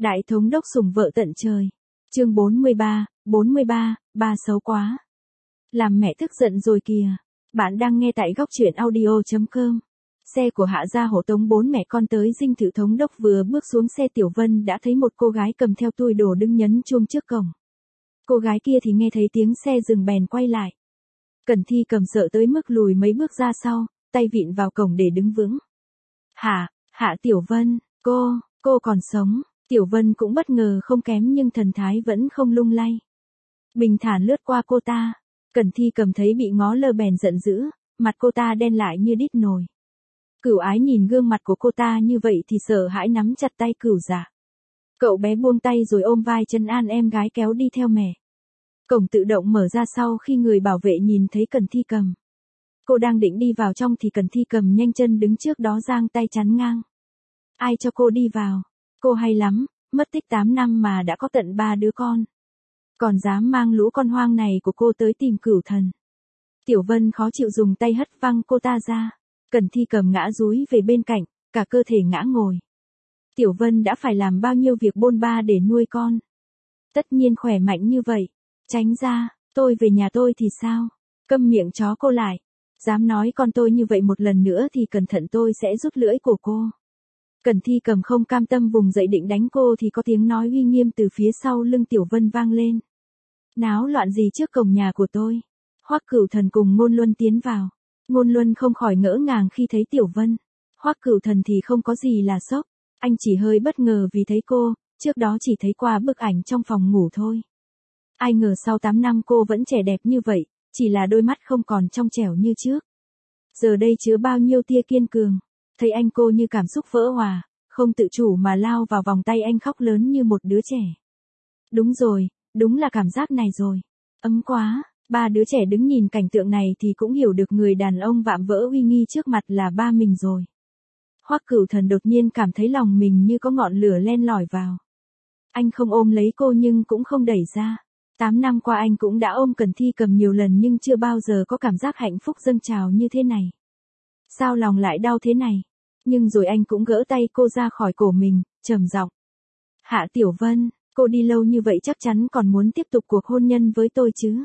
Đại thống đốc sủng vợ tận trời. Chương 43, ba xấu quá. Làm mẹ tức giận rồi kìa. Bạn đang nghe tại góc truyện audio.com. Xe của Hạ Gia hộ tống 4 mẹ con tới dinh thự thống đốc, vừa bước xuống xe Tiểu Vân đã thấy một cô gái cầm theo tui đồ đứng nhấn chuông trước cổng. Cô gái kia thì nghe thấy tiếng xe dừng bèn quay lại. Cẩn Thi Cầm sợ tới mức lùi mấy bước ra sau, tay vịn vào cổng để đứng vững. Hạ Tiểu Vân, cô còn sống. Tiểu Vân cũng bất ngờ không kém nhưng thần thái vẫn không lung lay. Bình thản lướt qua cô ta. Cẩn Thi Cầm thấy bị ngó lơ bèn giận dữ, mặt cô ta đen lại như đít nồi. Cửu Ái nhìn gương mặt của cô ta như vậy thì sợ hãi nắm chặt tay Cửu Dạ. Cậu bé buông tay rồi ôm vai trấn an em gái kéo đi theo mẹ. Cổng tự động mở ra sau khi người bảo vệ nhìn thấy Cẩn Thi Cầm. Cô đang định đi vào trong thì Cẩn Thi Cầm nhanh chân đứng trước đó giang tay chắn ngang. Ai cho cô đi vào? Cô hay lắm, mất tích 8 năm mà đã có tận 3 đứa con. Còn dám mang lũ con hoang này của cô tới tìm Cửu Thần. Tiểu Vân khó chịu dùng tay hất văng cô ta ra. Cẩn Thi Cầm ngã dúi về bên cạnh, cả cơ thể ngã ngồi. Tiểu Vân đã phải làm bao nhiêu việc bôn ba để nuôi con. Tất nhiên khỏe mạnh như vậy. Tránh ra, tôi về nhà tôi thì sao? Câm miệng chó cô lại. Dám nói con tôi như vậy một lần nữa thì cẩn thận tôi sẽ rút lưỡi của cô. Cẩn Thi Cầm không cam tâm vùng dậy định đánh cô thì có tiếng nói uy nghiêm từ phía sau lưng Tiểu Vân vang lên. Náo loạn gì trước cổng nhà của tôi? Hoắc Cửu Thần cùng Ngôn Luân tiến vào. Ngôn Luân không khỏi ngỡ ngàng khi thấy Tiểu Vân. Hoắc Cửu Thần thì không có gì là sốc. Anh chỉ hơi bất ngờ vì thấy cô, trước đó chỉ thấy qua bức ảnh trong phòng ngủ thôi. Ai ngờ sau 8 năm cô vẫn trẻ đẹp như vậy, chỉ là đôi mắt không còn trong trẻo như trước. Giờ đây chứa bao nhiêu tia kiên cường. Thấy anh cô như cảm xúc vỡ hòa, không tự chủ mà lao vào vòng tay anh khóc lớn như một đứa trẻ. Đúng rồi, đúng là cảm giác này rồi. Ấm quá. 3 đứa trẻ đứng nhìn cảnh tượng này thì cũng hiểu được người đàn ông vạm vỡ uy nghi trước mặt là ba mình rồi. Hoắc Cửu Thần đột nhiên cảm thấy lòng mình như có ngọn lửa len lỏi vào. Anh không ôm lấy cô nhưng cũng không đẩy ra. 8 năm qua anh cũng đã ôm Cẩn Thi Cầm nhiều lần nhưng chưa bao giờ có cảm giác hạnh phúc dâng trào như thế này. Sao lòng lại đau thế này? Nhưng rồi anh cũng gỡ tay cô ra khỏi cổ mình, trầm giọng. Hạ Tiểu Vân, cô đi lâu như vậy chắc chắn còn muốn tiếp tục cuộc hôn nhân với tôi chứ?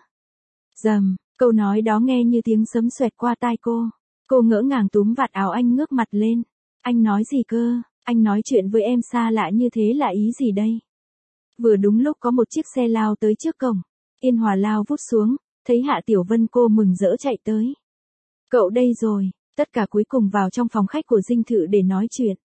Rầm, câu nói đó nghe như tiếng sấm xoẹt qua tai cô. Cô ngỡ ngàng túm vạt áo anh ngước mặt lên. Anh nói gì cơ? Anh nói chuyện với em xa lạ như thế là ý gì đây? Vừa đúng lúc có một chiếc xe lao tới trước cổng. Yên Hòa lao vút xuống, thấy Hạ Tiểu Vân cô mừng rỡ chạy tới. Cậu đây rồi, tất cả cuối cùng vào trong phòng khách của dinh thự để nói chuyện.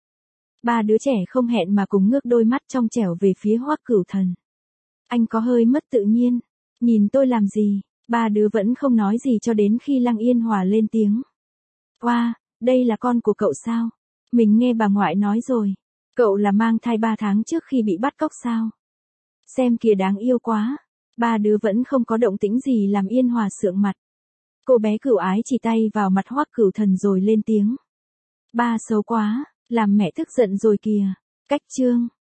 3 đứa trẻ không hẹn mà cùng ngước đôi mắt trong trẻo về phía Hoắc Cửu Thần. Anh có hơi mất tự nhiên. Nhìn tôi làm gì? 3 đứa vẫn không nói gì cho đến khi Lăng Yên Hòa lên tiếng. Wow, đây là con của cậu sao? Mình nghe bà ngoại nói rồi. Cậu là mang thai 3 tháng trước khi bị bắt cóc sao? Xem kìa đáng yêu quá. 3 đứa vẫn không có động tĩnh gì làm Yên Hòa sượng mặt. Cô bé Cửu Ái chỉ tay vào mặt Hoắc Cửu Thần rồi lên tiếng. Ba xấu quá, làm mẹ tức giận rồi kìa. Cách chương.